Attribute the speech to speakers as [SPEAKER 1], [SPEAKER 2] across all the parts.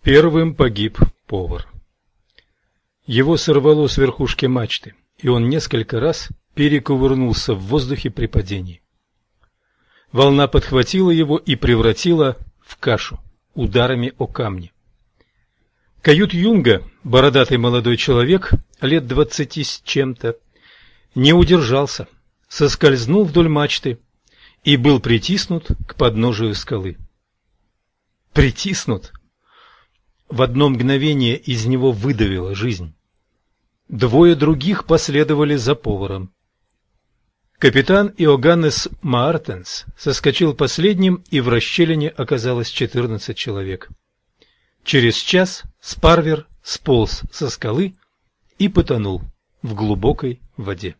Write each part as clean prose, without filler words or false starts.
[SPEAKER 1] Первым погиб повар. Его сорвало с верхушки мачты, и он несколько раз перекувырнулся в воздухе при падении. Волна подхватила его и превратила в кашу ударами о камни. Кают-юнга, бородатый молодой человек, лет 20 с чем-то, не удержался, соскользнул вдоль мачты и был притиснут к подножию скалы. Притиснут? В одно мгновение из него выдавила жизнь. Двое других последовали за поваром. Капитан Иоганнес Маартенс соскочил последним, и в расщелине оказалось 14 человек. Через час Спарвер сполз со скалы и потонул в глубокой воде.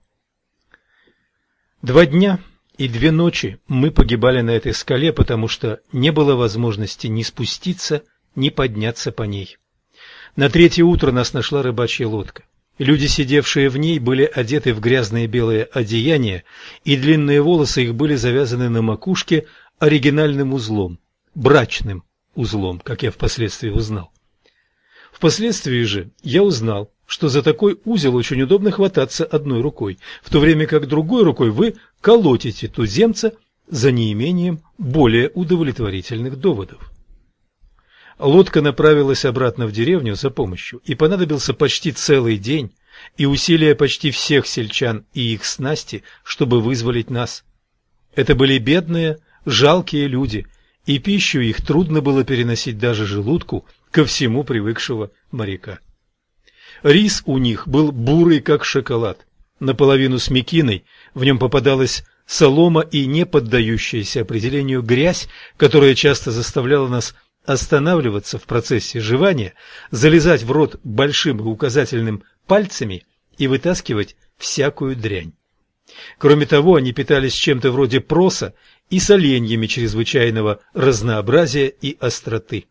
[SPEAKER 1] 2 дня и 2 ночи мы погибали на этой скале, потому что не было возможности ни спуститься, ни подняться по ней. На 3-е утро нас нашла рыбачья лодка. Люди, сидевшие в ней, были одеты в грязные белые одеяния, и длинные волосы их были завязаны на макушке оригинальным узлом, брачным узлом, как я впоследствии узнал. Впоследствии же я узнал, что за такой узел очень удобно хвататься одной рукой, в то время как другой рукой вы колотите туземца за неимением более удовлетворительных доводов. Лодка направилась обратно в деревню за помощью, и понадобился почти целый день и усилия почти всех сельчан и их снасти, чтобы вызволить нас. Это были бедные, жалкие люди, и пищу их трудно было переносить даже желудку, ко всему привыкшего моряка. Рис у них был бурый, как шоколад, наполовину с мекиной, в нем попадалась солома и не поддающаяся определению грязь, которая часто заставляла нас останавливаться в процессе жевания, залезать в рот большим и указательным пальцами и вытаскивать всякую дрянь. Кроме того, они питались чем-то вроде проса и соленьями чрезвычайного разнообразия и остроты.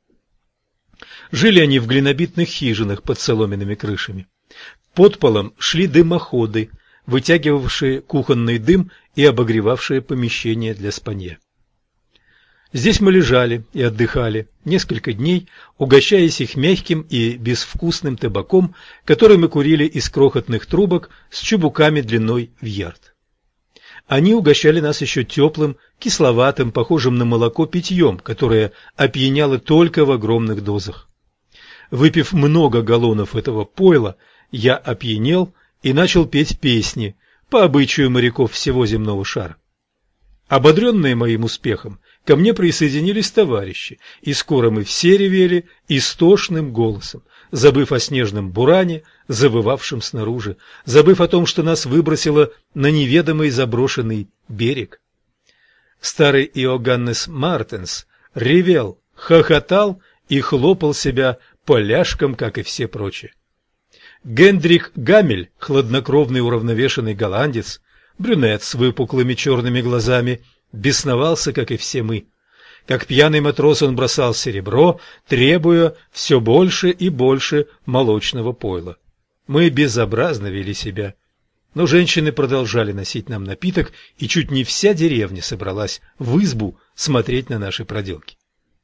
[SPEAKER 1] Жили они в глинобитных хижинах под соломенными крышами. Под полом шли дымоходы, вытягивавшие кухонный дым и обогревавшие помещение для спанья. Здесь мы лежали и отдыхали несколько дней, угощаясь их мягким и безвкусным табаком, который мы курили из крохотных трубок с чубуками длиной в ярд. Они угощали нас еще теплым, кисловатым, похожим на молоко питьем, которое опьяняло только в огромных дозах. Выпив много галлонов этого пойла, я опьянел и начал петь песни по обычаю моряков всего земного шара. Ободренные моим успехом, ко мне присоединились товарищи, и скоро мы все ревели истошным голосом, забыв о снежном буране, завывавшем снаружи, забыв о том, что нас выбросило на неведомый заброшенный берег. Старый Иоганнес Маартенс ревел, хохотал и хлопал себя по ляжкам, как и все прочие. Гендрик Гамель, хладнокровный уравновешенный голландец, брюнет с выпуклыми черными глазами, бесновался, как и все мы. Как пьяный матрос он бросал серебро, требуя все больше и больше молочного пойла. Мы безобразно вели себя, но женщины продолжали носить нам напиток, и чуть не вся деревня собралась в избу смотреть на наши проделки.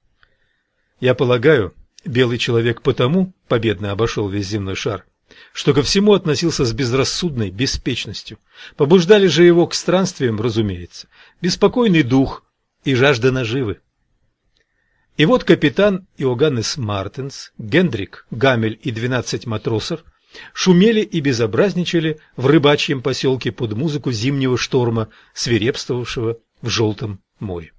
[SPEAKER 1] Я полагаю, белый человек потому победно обошел весь земной шар, что ко всему относился с безрассудной беспечностью. Побуждали же его к странствиям, разумеется, беспокойный дух и жажда наживы. И вот капитан Иоганнес Маартенс, Гендрик Гамель и 12 матросов шумели и безобразничали в рыбачьем поселке под музыку зимнего шторма, свирепствовавшего в Желтом море.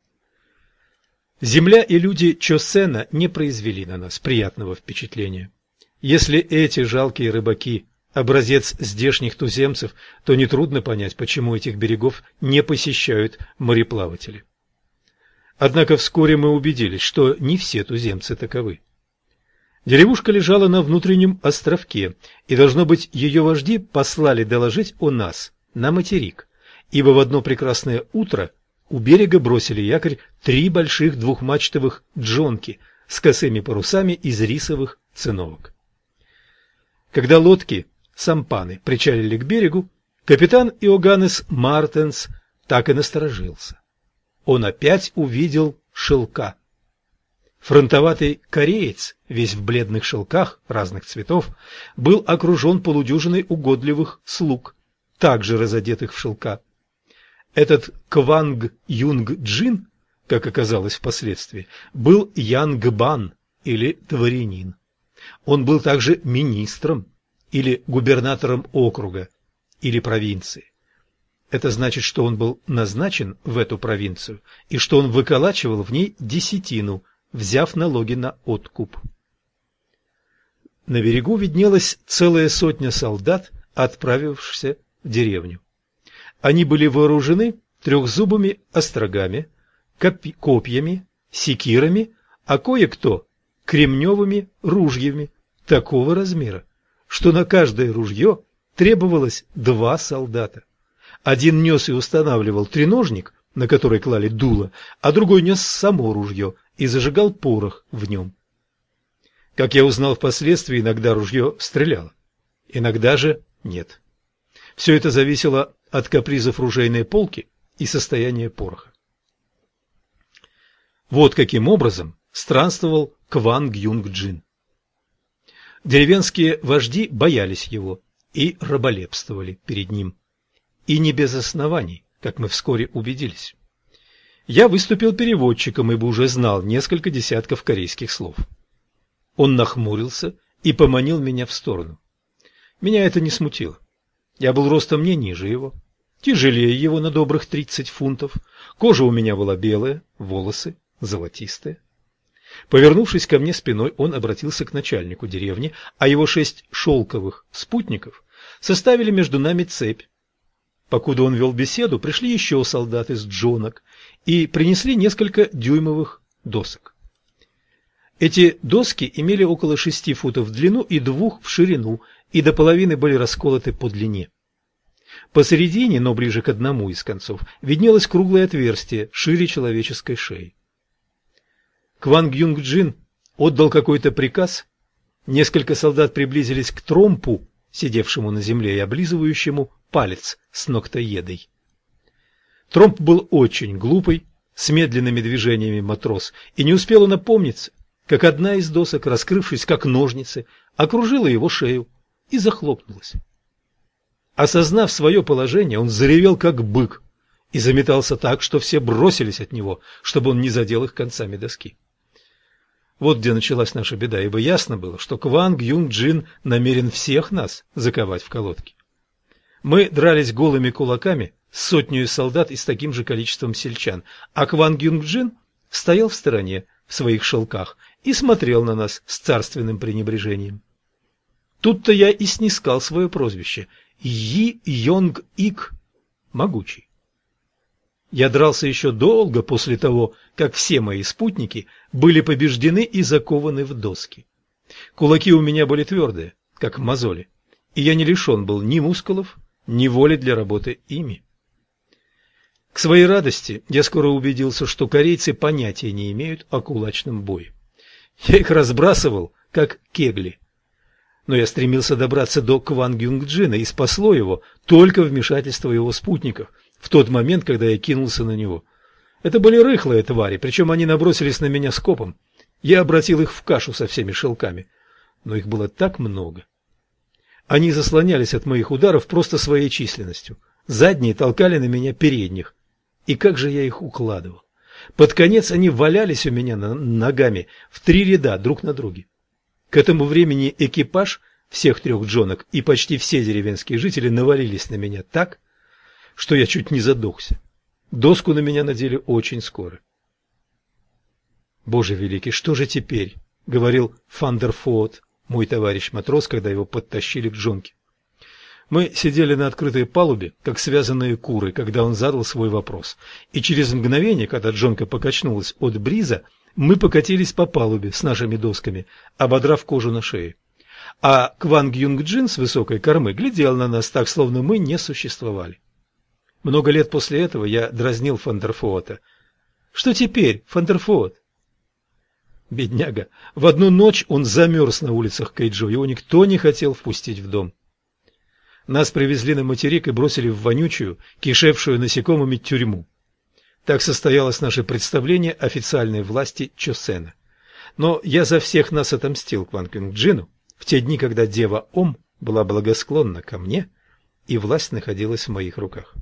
[SPEAKER 1] Земля и люди Чосена не произвели на нас приятного впечатления. Если эти жалкие рыбаки – образец здешних туземцев, то нетрудно понять, почему этих берегов не посещают мореплаватели. Однако вскоре мы убедились, что не все туземцы таковы. Деревушка лежала на внутреннем островке, и, должно быть, ее вожди послали доложить о нас на материк, ибо в одно прекрасное утро у берега бросили якорь 3 больших двухмачтовых джонки с косыми парусами из рисовых циновок. Когда лодки, сампаны, причалили к берегу, капитан Иоганнес Маартенс так и насторожился. Он опять увидел шелка. Фронтоватый кореец, весь в бледных шелках разных цветов, был окружен полудюжиной угодливых слуг, также разодетых в шелка. Этот Кванг Юнг Джин, как оказалось впоследствии, был Янгбан или дворянин. Он был также министром или губернатором округа или провинции. Это значит, что он был назначен в эту провинцию и что он выколачивал в ней десятину, взяв налоги на откуп. На берегу виднелась целая сотня солдат, отправившихся в деревню. Они были вооружены трехзубыми острогами, копьями, секирами, а кое-кто кремневыми ружьями такого размера, что на каждое ружье требовалось 2 солдата. Один нес и устанавливал треножник, на который клали дуло, а другой нес само ружье и зажигал порох в нем. Как я узнал впоследствии, иногда ружье стреляло, иногда же нет. Все это зависело от капризов ружейной полки и состояния пороха. Вот каким образом странствовал Кванг Юнг Джин. Деревенские вожди боялись его и раболепствовали перед ним. И не без оснований, как мы вскоре убедились. Я выступил переводчиком, ибо уже знал несколько десятков корейских слов. Он нахмурился и поманил меня в сторону. Меня это не смутило. Я был ростом не ниже его, тяжелее его на добрых 30 фунтов, кожа у меня была белая, волосы золотистые. Повернувшись ко мне спиной, он обратился к начальнику деревни, а его 6 шелковых спутников составили между нами цепь. Покуда он вел беседу, пришли еще солдаты с джонок и принесли несколько дюймовых досок. Эти доски имели около 6 футов в длину и 2 в ширину, и до половины были расколоты по длине. Посередине, но ближе к одному из концов, виднелось круглое отверстие, шире человеческой шеи. Кванг Юнг Джин отдал какой-то приказ. Несколько солдат приблизились к тромпу, сидевшему на земле и облизывающему палец с ногтоедой. Тромп был очень глупый, с медленными движениями матрос, и не успел он опомниться, как одна из досок, раскрывшись как ножницы, окружила его шею и захлопнулась. Осознав свое положение, он заревел как бык и заметался так, что все бросились от него, чтобы он не задел их концами доски. Вот где началась наша беда, ибо ясно было, что Кванг Юнг Джин намерен всех нас заковать в колодки. Мы дрались голыми кулаками с 100 солдат и с таким же количеством сельчан, а Кванг Юнг Джин стоял в стороне в своих шелках и смотрел на нас с царственным пренебрежением. Тут-то я и снискал свое прозвище Йонг-Ик, могучий. Я дрался еще долго после того, как все мои спутники были побеждены и закованы в доски. Кулаки у меня были твердые, как мозоли, и я не лишен был ни мускулов, ни воли для работы ими. К своей радости я скоро убедился, что корейцы понятия не имеют о кулачном бое. Я их разбрасывал, как кегли. Но я стремился добраться до Кванг Юнг Джина, и спасло его только вмешательство его спутников в тот момент, когда я кинулся на него. Это были рыхлые твари, причем они набросились на меня скопом. Я обратил их в кашу со всеми шелками, но их было так много. Они заслонялись от моих ударов просто своей численностью. Задние толкали на меня передних. И как же я их укладывал? Под конец они валялись у меня ногами в 3 ряда друг на друге. К этому времени экипаж всех 3 джонок и почти все деревенские жители навалились на меня так, что я чуть не задохся. Доску на меня надели очень скоро. «Боже великий, что же теперь?» — говорил Фандерфоот, мой товарищ-матрос, когда его подтащили к джонке. Мы сидели на открытой палубе, как связанные куры, когда он задал свой вопрос. И через мгновение, когда джонка покачнулась от бриза, мы покатились по палубе с нашими досками, ободрав кожу на шее. А Кванг Юнг Джин с высокой кормы глядел на нас так, словно мы не существовали. Много лет после этого я дразнил Фандерфоота. «Что теперь, Фандерфоот?» Бедняга. В одну ночь он замерз на улицах Кэйджо, его никто не хотел впустить в дом. Нас привезли на материк и бросили в вонючую, кишевшую насекомыми тюрьму. Так состоялось наше представление официальной власти Чосена. Но я за всех нас отомстил Кван Кюнг Джину в те дни, когда дева Ом была благосклонна ко мне, и власть находилась в моих руках.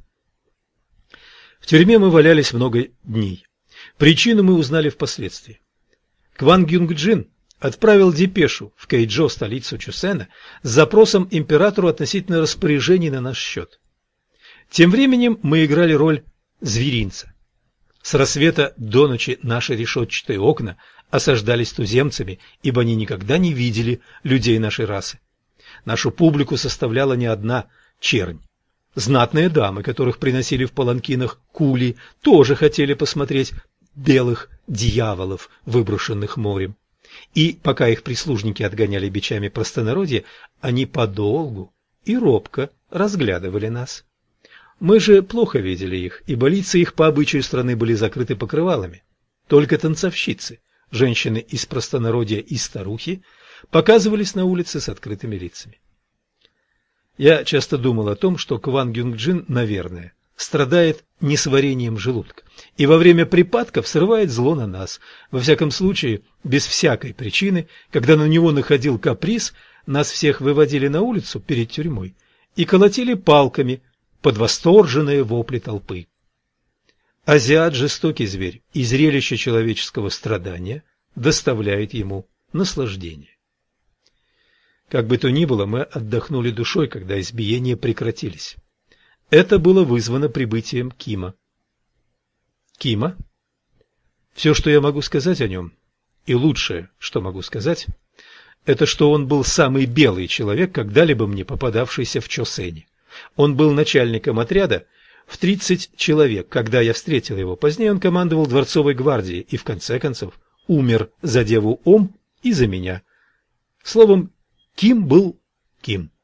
[SPEAKER 1] В тюрьме мы валялись много дней. Причину мы узнали впоследствии. Кван Кюнг Джин отправил депешу в Кэйчжоу, столицу Чусена, с запросом императору относительно распоряжений на наш счет. Тем временем мы играли роль зверинца. С рассвета до ночи наши решетчатые окна осаждались туземцами, ибо они никогда не видели людей нашей расы. Нашу публику составляла не одна чернь. Знатные дамы, которых приносили в паланкинах кули, тоже хотели посмотреть белых дьяволов, выброшенных морем. И пока их прислужники отгоняли бичами простонародье, они подолгу и робко разглядывали нас. Мы же плохо видели их, ибо лица их по обычаю страны были закрыты покрывалами. Только танцовщицы, женщины из простонародья и старухи, показывались на улице с открытыми лицами. Я часто думал о том, что Кван Кюнг Джин, наверное, страдает несварением желудка и во время припадков срывает зло на нас. Во всяком случае, без всякой причины, когда на него находил каприз, нас всех выводили на улицу перед тюрьмой и колотили палками под восторженные вопли толпы. Азиат – жестокий зверь, и зрелище человеческого страдания доставляет ему наслаждение. Как бы то ни было, мы отдохнули душой, когда избиения прекратились. Это было вызвано прибытием Кима. Кима? Все, что я могу сказать о нем, и лучшее, что могу сказать, это что он был самый белый человек, когда-либо мне попадавшийся в Чосене. Он был начальником отряда в 30 человек. Когда я встретил его, позднее он командовал дворцовой гвардией и, в конце концов, умер за деву Ом и за меня. Словом, Ким был Ким.